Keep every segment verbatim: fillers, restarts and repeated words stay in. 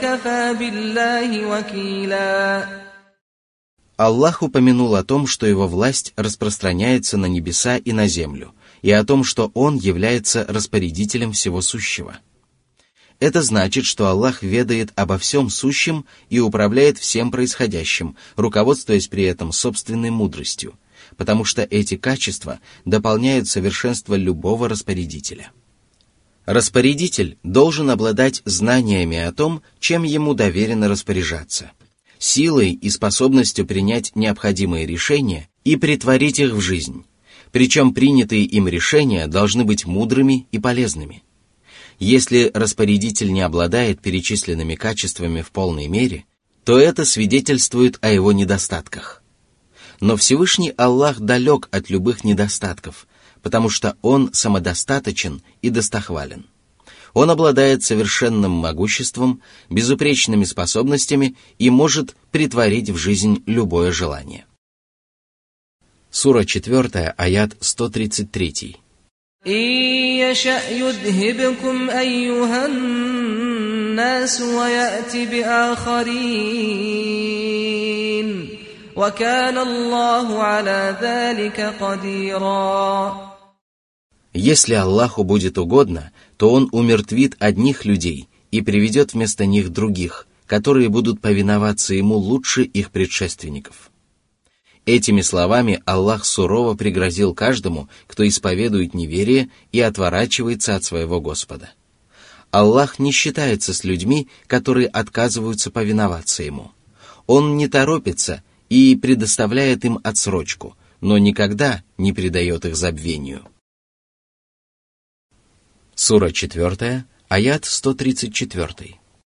وكفى بالله وكيلا. Аллах упомянул о том, что его власть распространяется на небеса и на землю, и о том, что Он является распорядителем всего сущего. Это значит, что Аллах ведает обо всем сущем и управляет всем происходящим, руководствуясь при этом собственной мудростью, потому что эти качества дополняют совершенство любого распорядителя. Распорядитель должен обладать знаниями о том, чем ему доверено распоряжаться, силой и способностью принять необходимые решения и претворить их в жизнь, причем принятые им решения должны быть мудрыми и полезными. Если распорядитель не обладает перечисленными качествами в полной мере, то это свидетельствует о его недостатках. Но Всевышний Аллах далек от любых недостатков, потому что Он самодостаточен и достохвален. Он обладает совершенным могуществом, безупречными способностями и может претворить в жизнь любое желание. Сура четыре, аят сто тридцать три. Если Аллаху будет угодно, то Он умертвит одних людей и приведет вместо них других, которые будут повиноваться Ему лучше их предшественников. Этими словами Аллах сурово пригрозил каждому, кто исповедует неверие и отворачивается от своего Господа. Аллах не считается с людьми, которые отказываются повиноваться Ему. Он не торопится и предоставляет им отсрочку, но никогда не предает их забвению. Сура четыре, аят сто тридцать четыре.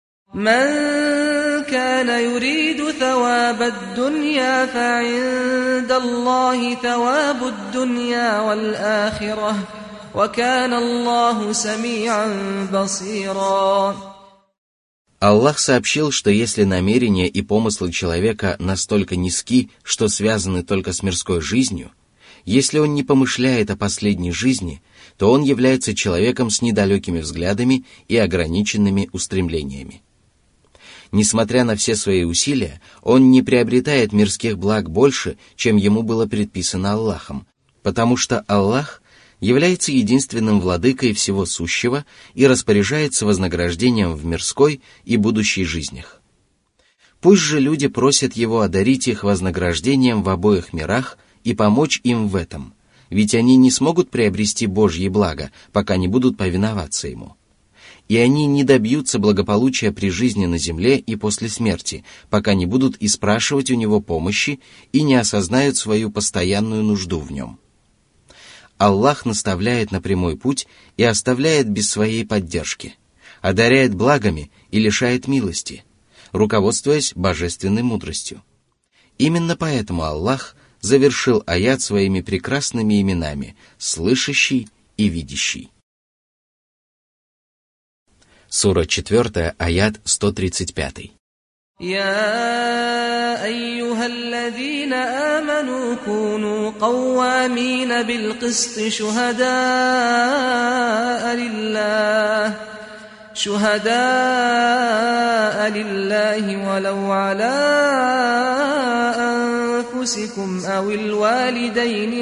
كان يريد ثواب الدنيا فعند الله ثواب الدنيا والآخرة وكان الله سميعا بصيرا. Аллах сообщил, что если намерения и помыслы человека настолько низки, что связаны только с мирской жизнью, если он не помышляет о последней жизни, то он является человеком с недалекими взглядами и ограниченными устремлениями. Несмотря на все свои усилия, он не приобретает мирских благ больше, чем ему было предписано Аллахом, потому что Аллах является единственным владыкой всего сущего и распоряжается вознаграждением в мирской и будущей жизнях. Пусть же люди просят его одарить их вознаграждением в обоих мирах и помочь им в этом, ведь они не смогут приобрести Божьи блага, пока не будут повиноваться ему. И они не добьются благополучия при жизни на земле и после смерти, пока не будут и спрашивать у него помощи и не осознают свою постоянную нужду в нем. Аллах наставляет на прямой путь и оставляет без своей поддержки, одаряет благами и лишает милости, руководствуясь божественной мудростью. Именно поэтому Аллах завершил аят своими прекрасными именами «Слышащий» и «Видящий». Сура четыре, аят сто тридцать пять. يا أيها الذين آمنوا كونوا قوامين بالقسط شهداء لله شهداء لله ولو على أنفسكم أو الوالدين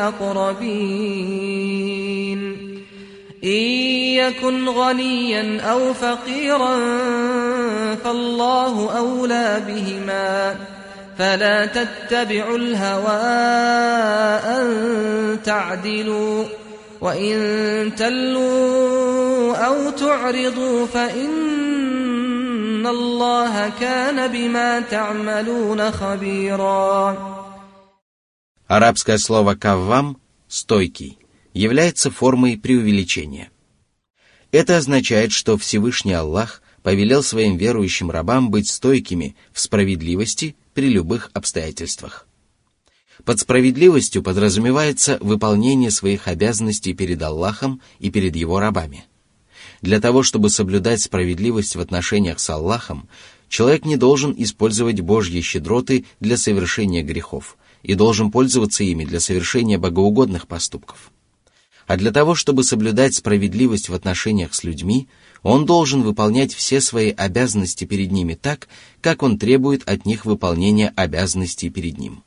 والأقربين إن يكن غنيا أو فقيرا فالله أولى بهما فلا تتبعوا الهوى أن تعدلوا وإن تلوا أو تعرضوا فإن الله كان بما تعملون خبيرا. Арабское слово «каввам» — «стойкий» является формой преувеличения. Это означает, что Всевышний Аллах повелел своим верующим рабам быть стойкими в справедливости при любых обстоятельствах. Под справедливостью подразумевается выполнение своих обязанностей перед Аллахом и перед его рабами. Для того, чтобы соблюдать справедливость в отношениях с Аллахом, человек не должен использовать Божьи щедроты для совершения грехов и должен пользоваться ими для совершения богоугодных поступков. А для того, чтобы соблюдать справедливость в отношениях с людьми, Он должен выполнять все свои обязанности перед ними так, как он требует от них выполнения обязанностей перед ним.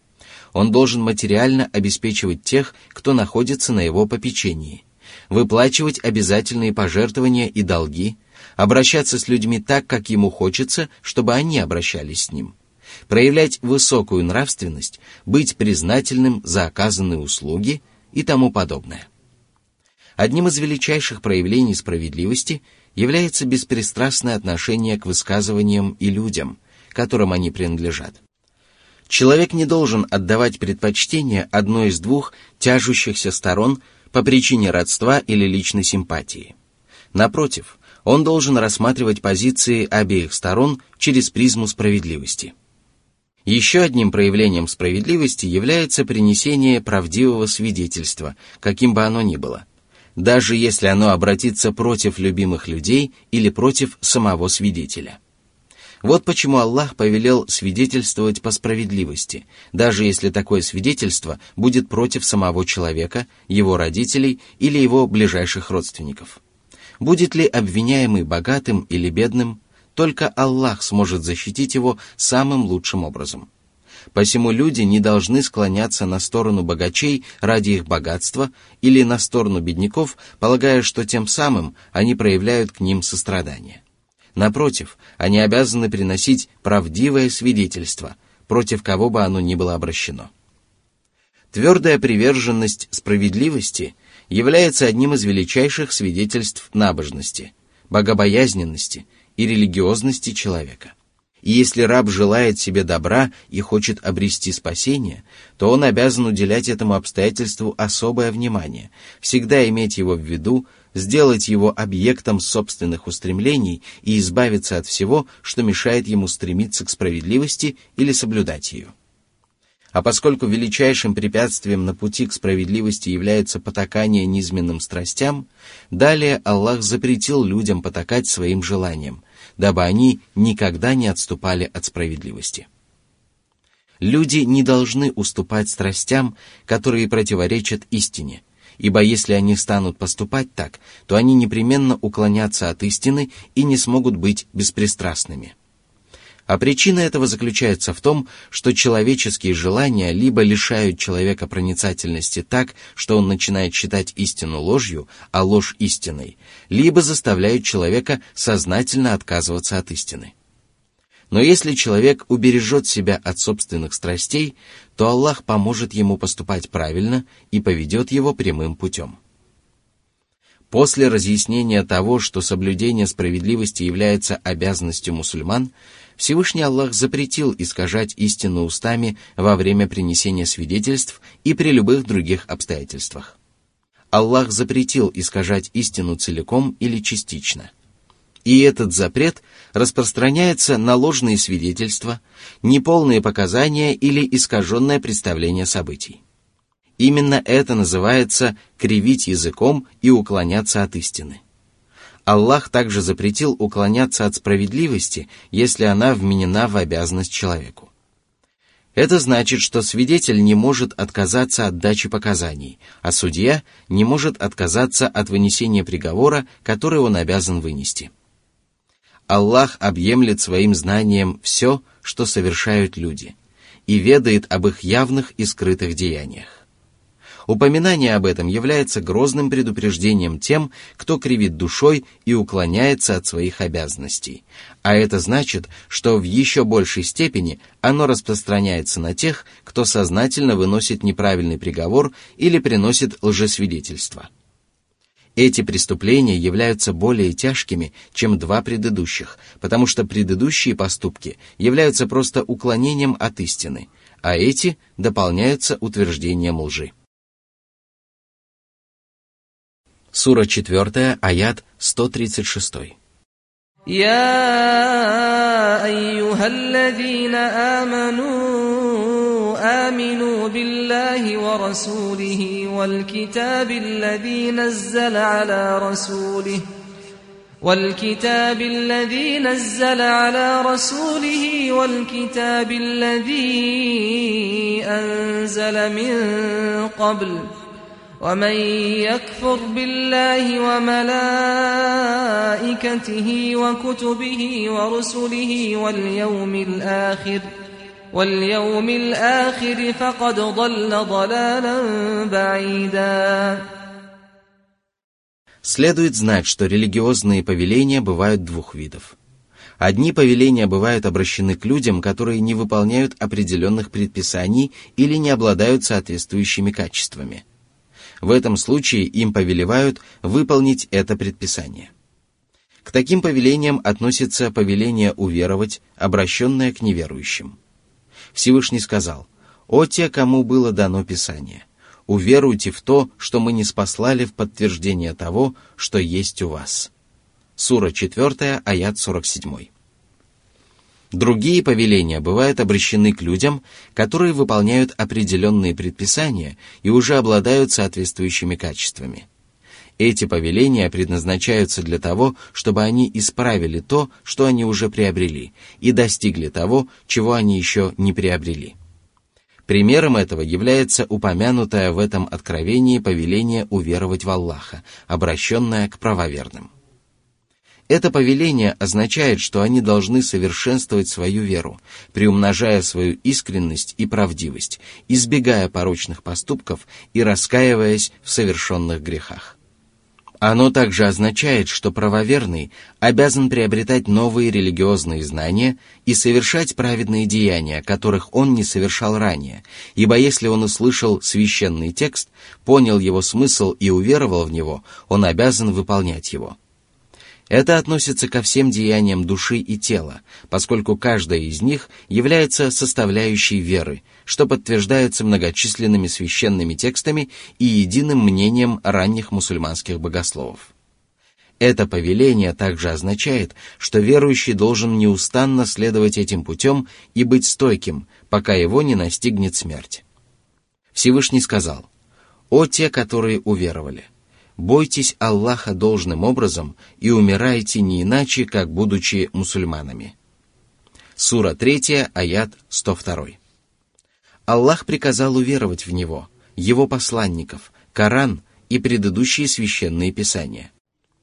Он должен материально обеспечивать тех, кто находится на его попечении, выплачивать обязательные пожертвования и долги, обращаться с людьми так, как ему хочется, чтобы они обращались с ним, проявлять высокую нравственность, быть признательным за оказанные услуги и тому подобное. Одним из величайших проявлений справедливости является беспристрастное отношение к высказываниям и людям, которым они принадлежат. Человек не должен отдавать предпочтение одной из двух тяжущихся сторон по причине родства или личной симпатии. Напротив, он должен рассматривать позиции обеих сторон через призму справедливости. Еще одним проявлением справедливости является принесение правдивого свидетельства, каким бы оно ни было, даже если оно обратится против любимых людей или против самого свидетеля. Вот почему Аллах повелел свидетельствовать по справедливости, даже если такое свидетельство будет против самого человека, его родителей или его ближайших родственников. Будет ли обвиняемый богатым или бедным, только Аллах сможет защитить его самым лучшим образом. Посему люди не должны склоняться на сторону богачей ради их богатства или на сторону бедняков, полагая, что тем самым они проявляют к ним сострадание. Напротив, они обязаны приносить правдивое свидетельство, против кого бы оно ни было обращено. Твердая приверженность справедливости является одним из величайших свидетельств набожности, богобоязненности и религиозности человека. И если раб желает себе добра и хочет обрести спасение, то он обязан уделять этому обстоятельству особое внимание, всегда иметь его в виду, сделать его объектом собственных устремлений и избавиться от всего, что мешает ему стремиться к справедливости или соблюдать ее. А поскольку величайшим препятствием на пути к справедливости является потакание низменным страстям, далее Аллах запретил людям потакать своим желаниям, дабы они никогда не отступали от справедливости. Люди не должны уступать страстям, которые противоречат истине, ибо если они станут поступать так, то они непременно уклонятся от истины и не смогут быть беспристрастными. А причина этого заключается в том, что человеческие желания либо лишают человека проницательности так, что он начинает считать истину ложью, а ложь истиной, либо заставляют человека сознательно отказываться от истины. Но если человек убережет себя от собственных страстей, то Аллах поможет ему поступать правильно и поведет его прямым путем. После разъяснения того, что соблюдение справедливости является обязанностью мусульман, Всевышний Аллах запретил искажать истину устами во время принесения свидетельств и при любых других обстоятельствах. Аллах запретил искажать истину целиком или частично. И этот запрет распространяется на ложные свидетельства, неполные показания или искаженное представление событий. Именно это называется кривить языком и уклоняться от истины. Аллах также запретил уклоняться от справедливости, если она вменена в обязанность человеку. Это значит, что свидетель не может отказаться от дачи показаний, а судья не может отказаться от вынесения приговора, который он обязан вынести. Аллах объемлет своим знанием все, что совершают люди, и ведает об их явных и скрытых деяниях. Упоминание об этом является грозным предупреждением тем, кто кривит душой и уклоняется от своих обязанностей, а это значит, что в еще большей степени оно распространяется на тех, кто сознательно выносит неправильный приговор или приносит лжесвидетельство. Эти преступления являются более тяжкими, чем два предыдущих, потому что предыдущие поступки являются просто уклонением от истины, а эти дополняются утверждением лжи. Сура четвертая, аят сто тридцать шесть. يا أيها الذين آمنوا آمنوا بالله ورسوله والكتاب الذي نزل على رسوله والكتاب الذي نزل على رسوله والكتاب الذي أنزل من قبل ومن يكفر بالله وملائكته وكتبه ورسله واليوم الآخر واليوم الآخر فقد ضل ضلالا بعيدا. Следует знать, что религиозные повеления бывают двух видов. Одни повеления бывают обращены к людям, которые не выполняют определенных предписаний или не обладают соответствующими качествами. В этом случае им повелевают выполнить это предписание. К таким повелениям относится повеление уверовать, обращенное к неверующим. Всевышний сказал: «О те, кому было дано Писание, уверуйте в то, что мы ниспослали в подтверждение того, что есть у вас». Сура четвёртая, аят сорок семь. Другие повеления бывают обращены к людям, которые выполняют определенные предписания и уже обладают соответствующими качествами. Эти повеления предназначаются для того, чтобы они исправили то, что они уже приобрели, и достигли того, чего они еще не приобрели. Примером этого является упомянутое в этом откровении повеление уверовать в Аллаха, обращенное к правоверным. Это повеление означает, что они должны совершенствовать свою веру, приумножая свою искренность и правдивость, избегая порочных поступков и раскаиваясь в совершенных грехах. Оно также означает, что правоверный обязан приобретать новые религиозные знания и совершать праведные деяния, которых он не совершал ранее, ибо если он услышал священный текст, понял его смысл и уверовал в него, он обязан выполнять его. Это относится ко всем деяниям души и тела, поскольку каждая из них является составляющей веры, что подтверждается многочисленными священными текстами и единым мнением ранних мусульманских богословов. Это повеление также означает, что верующий должен неустанно следовать этим путем и быть стойким, пока его не настигнет смерть. Всевышний сказал: «О те, которые уверовали! Бойтесь Аллаха должным образом и умирайте не иначе, как будучи мусульманами». Сура третья, аят сто два. Аллах приказал уверовать в Него, Его посланников, Коран и предыдущие священные писания.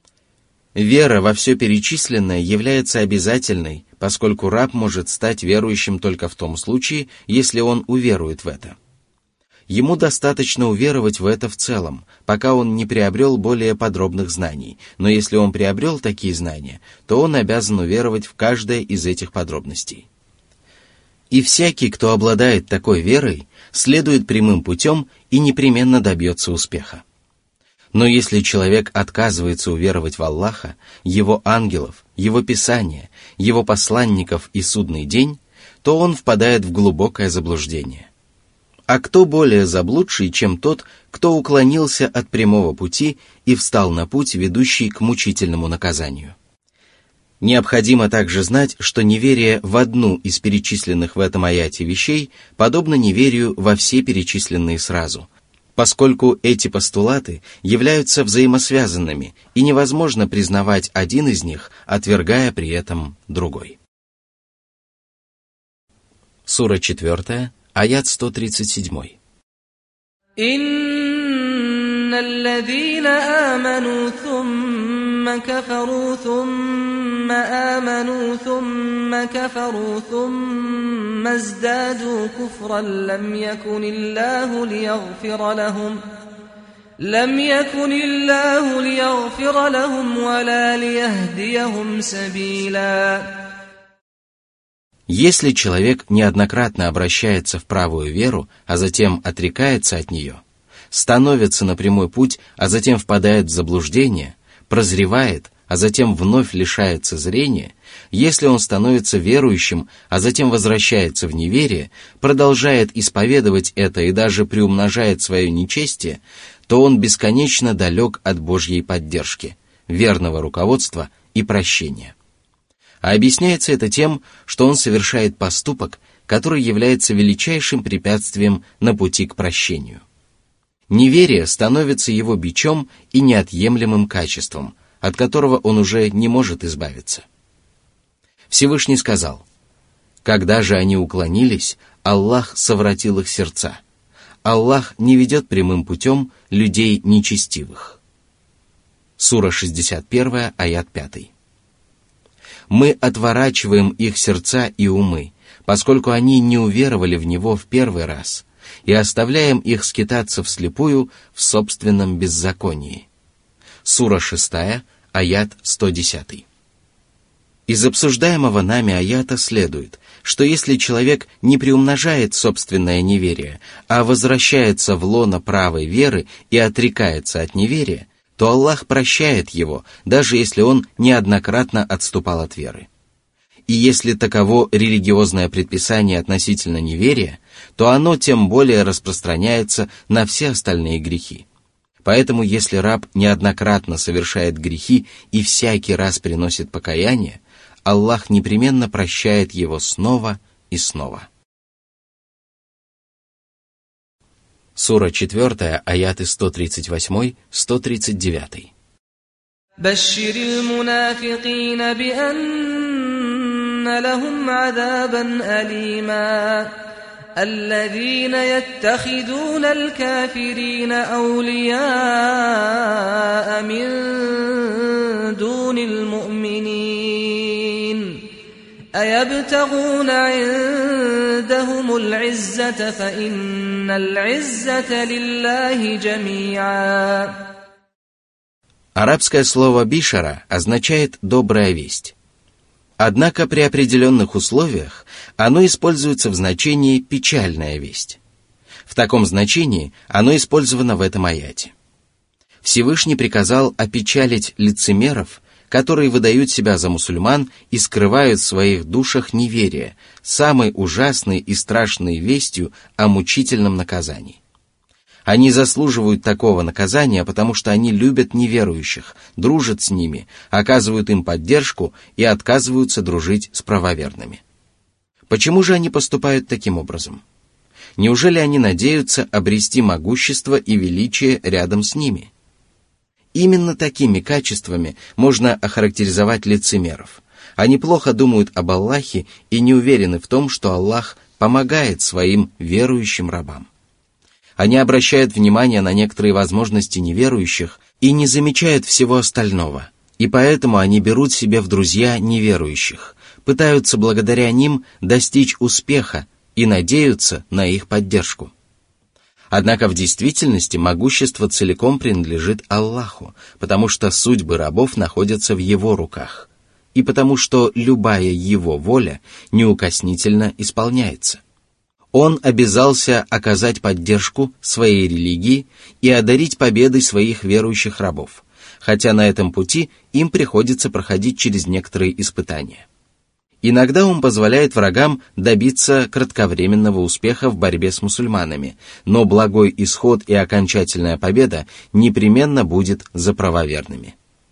Вера во все перечисленное является обязательной, поскольку раб может стать верующим только в том случае, если он уверует в это. Ему достаточно уверовать в это в целом, пока он не приобрел более подробных знаний, но если он приобрел такие знания, то он обязан уверовать в каждое из этих подробностей. И всякий, кто обладает такой верой, следует прямым путем и непременно добьется успеха. Но если человек отказывается уверовать в Аллаха, Его ангелов, Его Писания, Его посланников и судный день, то он впадает в глубокое заблуждение. А кто более заблудший, чем тот, кто уклонился от прямого пути и встал на путь, ведущий к мучительному наказанию? Необходимо также знать, что неверие в одну из перечисленных в этом аяте вещей подобно неверию во все перечисленные сразу, поскольку эти постулаты являются взаимосвязанными, и невозможно признавать один из них, отвергая при этом другой. Сура четвёртая, аят сто тридцать семь. «Инна аллазина аману thumma kafaru thumma amanu thumma kafaru thumma azdaду куфран лам якуниллаху лиягфира лахум лам якуниллаху лиягфира лахум вала лияхдияхум сабила». Если человек неоднократно обращается в правую веру, а затем отрекается от нее, становится на прямой путь, а затем впадает в заблуждение, прозревает, а затем вновь лишается зрения, если он становится верующим, а затем возвращается в неверие, продолжает исповедовать это и даже приумножает свое нечестие, то он бесконечно далек от Божьей поддержки, верного руководства и прощения. А объясняется это тем, что он совершает поступок, который является величайшим препятствием на пути к прощению. Неверие становится его бичом и неотъемлемым качеством, от которого он уже не может избавиться. Всевышний сказал: «Когда же они уклонились, Аллах совратил их сердца. Аллах не ведет прямым путем людей нечестивых. Сура шестьдесят один, аят пять. Мы отворачиваем их сердца и умы, поскольку они не уверовали в Него в первый раз, и оставляем их скитаться вслепую в собственном беззаконии. Сура шестая, аят сто десятый. Из обсуждаемого нами аята следует, что если человек не приумножает собственное неверие, а возвращается в лоно правой веры и отрекается от неверия, то Аллах прощает его, даже если он неоднократно отступал от веры. И если таково религиозное предписание относительно неверия, то оно тем более распространяется на все остальные грехи. Поэтому, если раб неоднократно совершает грехи и всякий раз приносит покаяние, Аллах непременно прощает его снова и снова. Сура четыре, аяты сто тридцать восемь - сто тридцать девять. بشر المنافقين بأن لهم عذابا أليما الذين يتخذون الكافرين أولياء من دون المؤمنين أيبتغون عندهم العزة فإن العزة لله جميعا. Арабское слово «бишара» означает «добрая весть». Однако при определенных условиях оно используется в значении «печальная весть». В таком значении оно использовано в этом аяте. Всевышний приказал опечалить лицемеров, которые выдают себя за мусульман и скрывают в своих душах неверие, самой ужасной и страшной вестью о мучительном наказании. Они заслуживают такого наказания, потому что они любят неверующих, дружат с ними, оказывают им поддержку и отказываются дружить с правоверными. Почему же они поступают таким образом? Неужели они надеются обрести могущество и величие рядом с ними? Именно такими качествами можно охарактеризовать лицемеров. Они плохо думают об Аллахе и не уверены в том, что Аллах помогает своим верующим рабам. Они обращают внимание на некоторые возможности неверующих и не замечают всего остального, и поэтому они берут себе в друзья неверующих, пытаются благодаря ним достичь успеха и надеются на их поддержку. Однако в действительности могущество целиком принадлежит Аллаху, потому что судьбы рабов находятся в Его руках, и потому что любая Его воля неукоснительно исполняется. Он обязался оказать поддержку своей религии и одарить победой своих верующих рабов, хотя на этом пути им приходится проходить через некоторые испытания. Иногда он позволяет врагам добиться кратковременного успеха в борьбе с мусульманами, но благой исход и окончательная победа непременно будет за правоверными.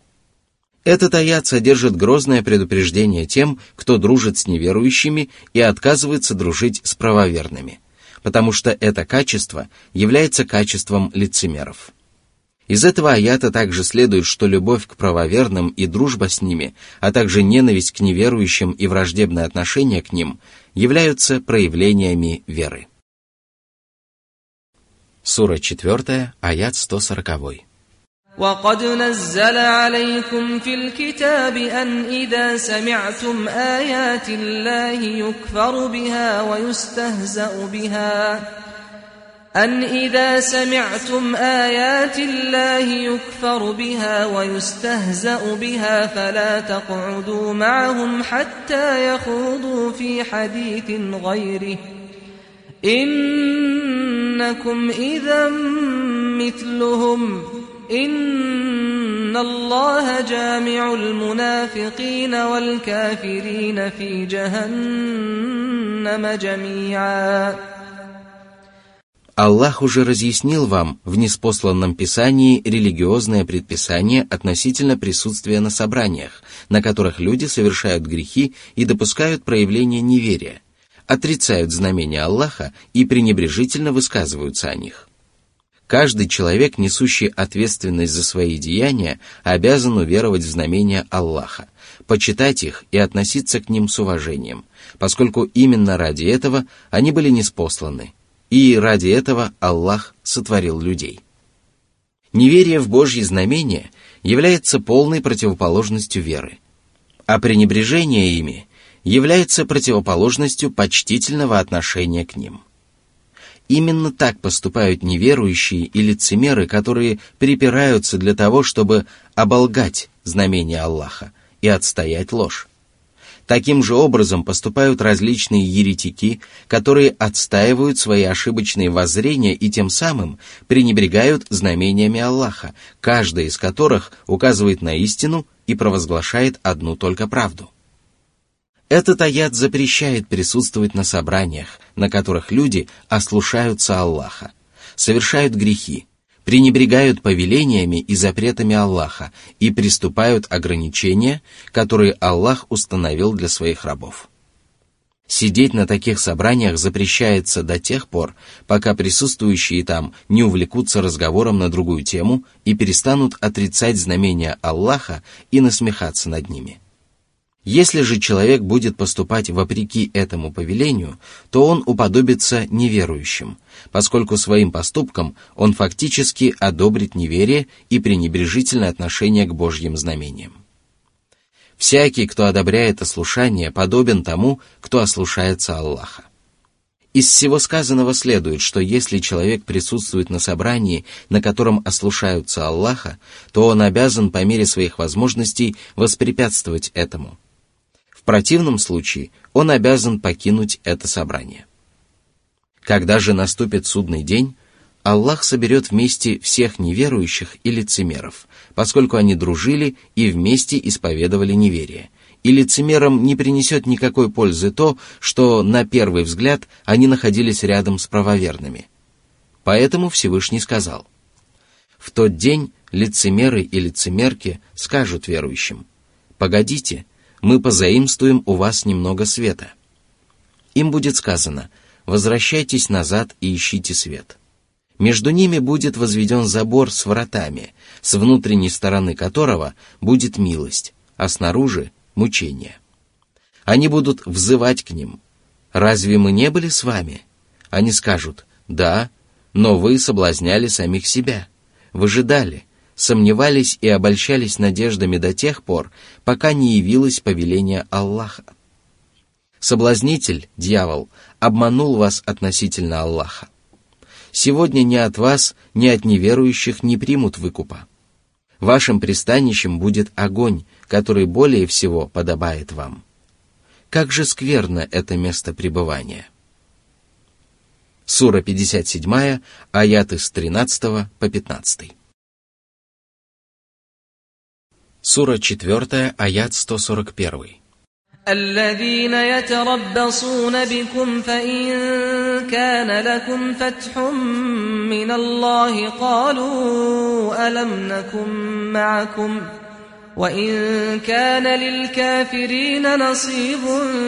Этот аят содержит грозное предупреждение тем, кто дружит с неверующими и отказывается дружить с правоверными, потому что это качество является качеством лицемеров. Из этого аята также следует, что любовь к правоверным и дружба с ними, а также ненависть к неверующим и враждебное отношение к ним являются проявлениями веры. Сура четыре, аят сто сорок. وقد نزل عليكم في الكتاب أن إذا سمعتم آيات الله يكفر بها ويستهزأ بها أن إذا سمعتم آيات الله يكفر بها ويستهزأ بها فلا تقعدوا معهم حتى يخوضوا في حديث غيره إنكم إذا مثلهم إن الله جامع المنافقين والكافرين في جهنم جميعا. Аллах уже разъяснил вам в ниспосланном писании религиозное предписание относительно присутствия на собраниях, на которых люди совершают грехи и допускают проявление неверия, отрицают знамения Аллаха и пренебрежительно высказываются о них. Каждый человек, несущий ответственность за свои деяния, обязан уверовать в знамения Аллаха, почитать их и относиться к ним с уважением, поскольку именно ради этого они были ниспосланы, и ради этого Аллах сотворил людей. Неверие в Божьи знамения является полной противоположностью веры, а пренебрежение ими является противоположностью почтительного отношения к ним. Именно так поступают неверующие и лицемеры, которые припираются для того, чтобы оболгать знамения Аллаха и отстоять ложь. Таким же образом поступают различные еретики, которые отстаивают свои ошибочные воззрения и тем самым пренебрегают знамениями Аллаха, каждая из которых указывает на истину и провозглашает одну только правду. Этот аят запрещает присутствовать на собраниях, на которых люди ослушаются Аллаха, совершают грехи, пренебрегают повелениями и запретами Аллаха и приступают ограничения, которые Аллах установил для своих рабов. Сидеть на таких собраниях запрещается до тех пор, пока присутствующие там не увлекутся разговором на другую тему и перестанут отрицать знамения Аллаха и насмехаться над ними. Если же человек будет поступать вопреки этому повелению, то он уподобится неверующим, поскольку своим поступком он фактически одобрит неверие и пренебрежительное отношение к Божьим знамениям. Всякий, кто одобряет ослушание, подобен тому, кто ослушается Аллаха. Из всего сказанного следует, что если человек присутствует на собрании, на котором ослушаются Аллаха, то он обязан по мере своих возможностей воспрепятствовать этому. В противном случае он обязан покинуть это собрание. Когда же наступит судный день, Аллах соберет вместе всех неверующих и лицемеров, поскольку они дружили и вместе исповедовали неверие, и лицемерам не принесет никакой пользы то, что на первый взгляд они находились рядом с правоверными. Поэтому Всевышний сказал: «В тот день лицемеры и лицемерки скажут верующим: погодите, мы позаимствуем у вас немного света». Им будет сказано: возвращайтесь назад и ищите свет. Между ними будет возведен забор с вратами, с внутренней стороны которого будет милость, а снаружи — мучение. Они будут взывать к ним: «Разве мы не были с вами?» Они скажут: «Да, но вы соблазняли самих себя, выжидали, сомневались и обольщались надеждами до тех пор, пока не явилось повеление Аллаха. Соблазнитель, дьявол, обманул вас относительно Аллаха. Сегодня ни от вас, ни от неверующих не примут выкупа. Вашим пристанищем будет огонь, который более всего подобает вам. Как же скверно это место пребывания». Сура пятьдесят семь, аяты с тринадцатого по пятнадцатый. Сура четыре, аят сто сорок один. الذين يتربصون بكم فإن كان لكم فتح من الله قالوا ألم نكن معكم وإن كان للكافرين نصيب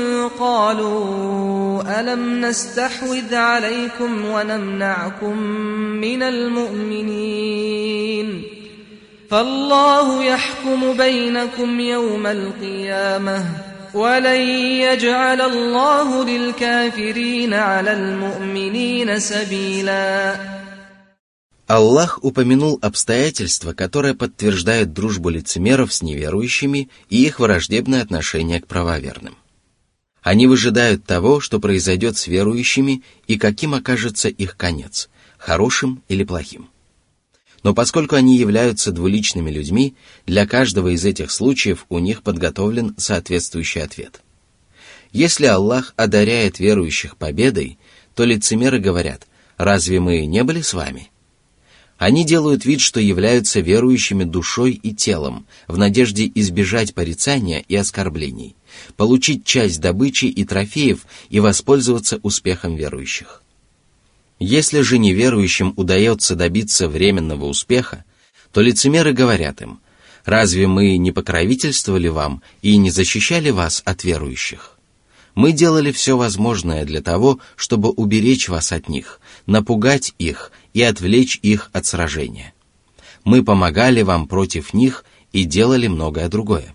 قالوا ألم نستحوذ عليكم ونمنعكم من المؤمنين فالله يحكم بينكم يوم القيامة وَلَنْ يَجْعَلَ اللَّهُ لِلْكَافِرِينَ عَلَى الْمُؤْمِنِينَ سَبِيلًا. Аллах упомянул обстоятельства, которые подтверждают дружбу лицемеров с неверующими и их враждебное отношение к правоверным. Они выжидают того, что произойдет с верующими и каким окажется их конец, хорошим или плохим. Но поскольку они являются двуличными людьми, для каждого из этих случаев у них подготовлен соответствующий ответ. Если Аллах одаряет верующих победой, то лицемеры говорят: «Разве мы не были с вами?» Они делают вид, что являются верующими душой и телом, в надежде избежать порицания и оскорблений, получить часть добычи и трофеев и воспользоваться успехом верующих. Если же неверующим удается добиться временного успеха, то лицемеры говорят им: «Разве мы не покровительствовали вам и не защищали вас от верующих? Мы делали все возможное для того, чтобы уберечь вас от них, напугать их и отвлечь их от сражения. Мы помогали вам против них и делали многое другое».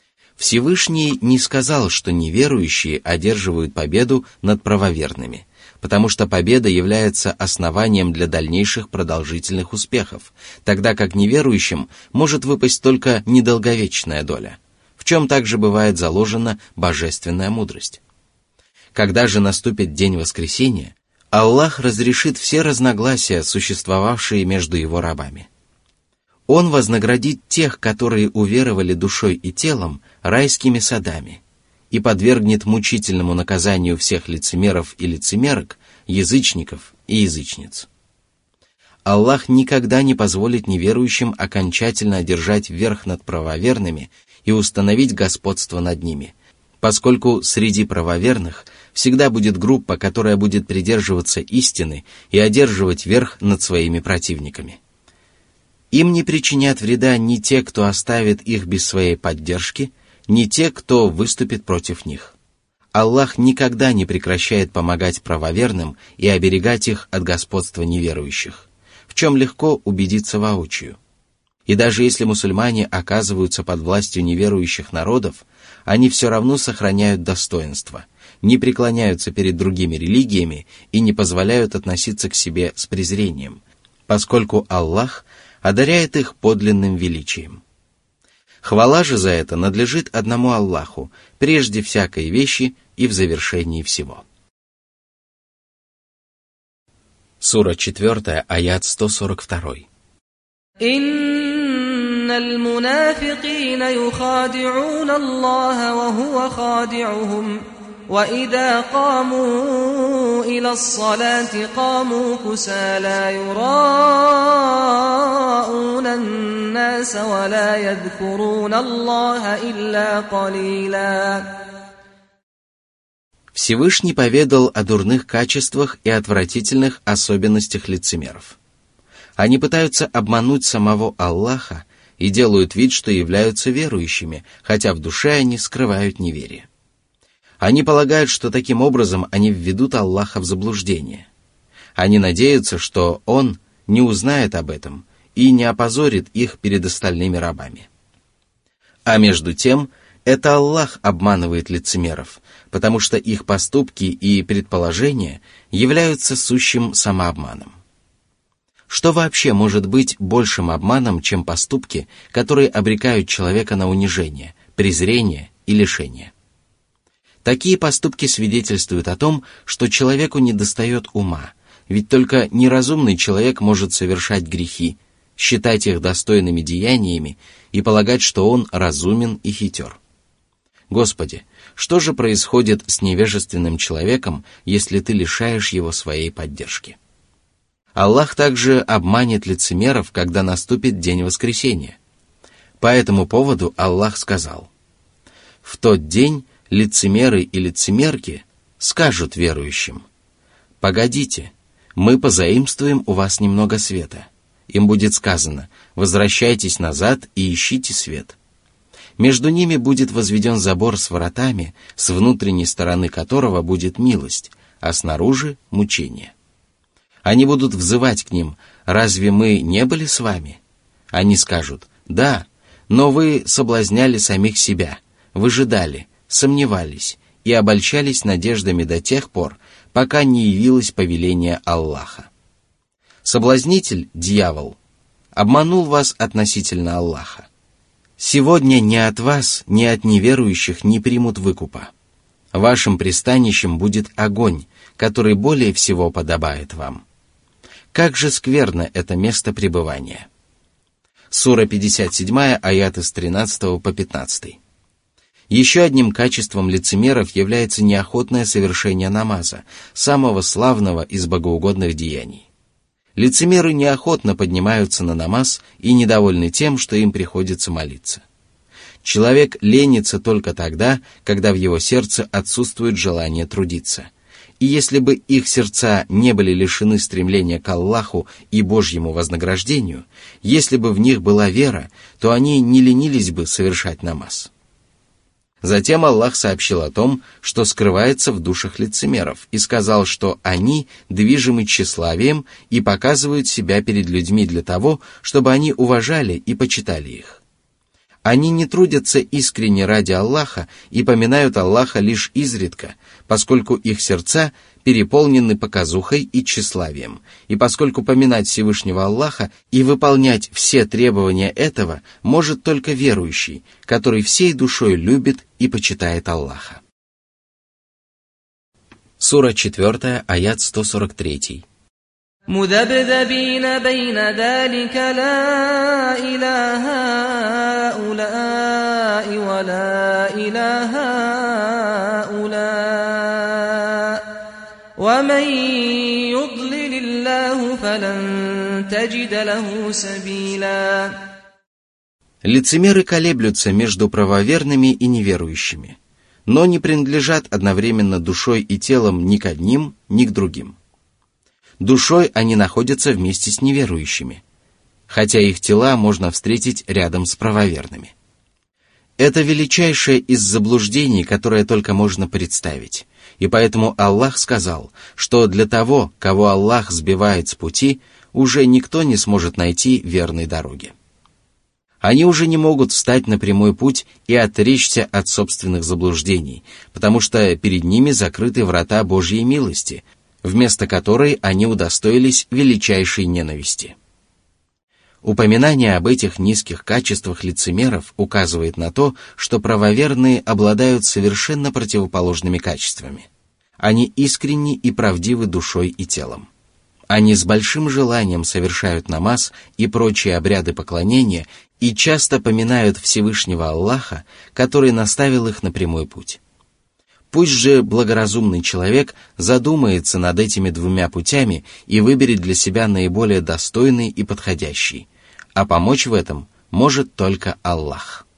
Всевышний не сказал, что неверующие одерживают победу над правоверными, потому что победа является основанием для дальнейших продолжительных успехов, тогда как неверующим может выпасть только недолговечная доля, в чем также бывает заложена божественная мудрость. Когда же наступит день воскресения, Аллах разрешит все разногласия, существовавшие между его рабами. Он вознаградит тех, которые уверовали душой и телом, райскими садами, и подвергнет мучительному наказанию всех лицемеров и лицемерок, язычников и язычниц. Аллах никогда не позволит неверующим окончательно одержать верх над правоверными и установить господство над ними, поскольку среди правоверных всегда будет группа, которая будет придерживаться истины и одерживать верх над своими противниками. Им не причинят вреда ни те, кто оставит их без своей поддержки, ни те, кто выступит против них. Аллах никогда не прекращает помогать правоверным и оберегать их от господства неверующих, в чем легко убедиться воочию. И даже если мусульмане оказываются под властью неверующих народов, они все равно сохраняют достоинство, не преклоняются перед другими религиями и не позволяют относиться к себе с презрением, поскольку Аллах одаряет их подлинным величием. Хвала же за это надлежит одному Аллаху, прежде всякой вещи и в завершении всего. Сура четвёртая, аят сто сорок два. «Инналь мунафикина юхади'уна Аллаха ва хува хади'ухум, ва ида каму иля ас-салати каму кусала юрa'уна ан-наса ва ла ядhкуруна Аллаха илля калила». Всевышний поведал о дурных качествах и отвратительных особенностях лицемеров. Они пытаются обмануть самого Аллаха и делают вид, что являются верующими, хотя в душе они скрывают неверие. Они полагают, что таким образом они введут Аллаха в заблуждение. Они надеются, что Он не узнает об этом и не опозорит их перед остальными рабами. А между тем, это Аллах обманывает лицемеров, потому что их поступки и предположения являются сущим самообманом. Что вообще может быть большим обманом, чем поступки, которые обрекают человека на унижение, презрение и лишение? Такие поступки свидетельствуют о том, что человеку недостает ума, ведь только неразумный человек может совершать грехи, считать их достойными деяниями и полагать, что он разумен и хитер. Господи, что же происходит с невежественным человеком, если ты лишаешь его своей поддержки? Аллах также обманет лицемеров, когда наступит день воскресения. По этому поводу Аллах сказал: «В тот день лицемеры и лицемерки скажут верующим: погодите, мы позаимствуем у вас немного света». Им будет сказано: возвращайтесь назад и ищите свет. Между ними будет возведен забор с воротами, с внутренней стороны которого будет милость, а снаружи — мучение. Они будут взывать к ним: разве мы не были с вами? Они скажут: да, но вы соблазняли самих себя, выжидали, сомневались и обольщались надеждами до тех пор, пока не явилось повеление Аллаха. Соблазнитель, дьявол, обманул вас относительно Аллаха. Сегодня ни от вас, ни от неверующих не примут выкупа. Вашим пристанищем будет огонь, который более всего подобает вам. Как же скверно это место пребывания. Сура пятьдесят семь, аяты с тринадцатого по пятнадцатый. Еще одним качеством лицемеров является неохотное совершение намаза, самого славного из богоугодных деяний. Лицемеры неохотно поднимаются на намаз и недовольны тем, что им приходится молиться. Человек ленится только тогда, когда в его сердце отсутствует желание трудиться. И если бы их сердца не были лишены стремления к Аллаху и Божьему вознаграждению, если бы в них была вера, то они не ленились бы совершать намаз. Затем Аллах сообщил о том, что скрывается в душах лицемеров, и сказал, что они движимы тщеславием и показывают себя перед людьми для того, чтобы они уважали и почитали их. Они не трудятся искренне ради Аллаха и поминают Аллаха лишь изредка, поскольку их сердца переполнены показухой и тщеславием, и поскольку поминать Всевышнего Аллаха и выполнять все требования этого может только верующий, который всей душой любит и почитает Аллаха. Сура четвёртая, аят сто сорок три. مذبذبين بين ذلك لا إله هؤلاء ولا إله هؤلاء ومن يضلل الله فلن تجد له سبيلا. Лицемеры колеблются между правоверными и неверующими, но не принадлежат одновременно душой и телом ни к одним, ни к другим. Душой они находятся вместе с неверующими, хотя их тела можно встретить рядом с правоверными. Это величайшее из заблуждений, которое только можно представить, и поэтому Аллах сказал, что для того, кого Аллах сбивает с пути, уже никто не сможет найти верной дороги. Они уже не могут встать на прямой путь и отречься от собственных заблуждений, потому что перед ними закрыты врата Божьей милости, вместо которой они удостоились величайшей ненависти. Упоминание об этих низких качествах лицемеров указывает на то, что правоверные обладают совершенно противоположными качествами. Они искренни и правдивы душой и телом. Они с большим желанием совершают намаз и прочие обряды поклонения и часто поминают Всевышнего Аллаха, который наставил их на прямой путь. Пусть же благоразумный человек задумается над этими двумя путями и выберет для себя наиболее достойный и подходящий, а помочь в этом может только Аллах.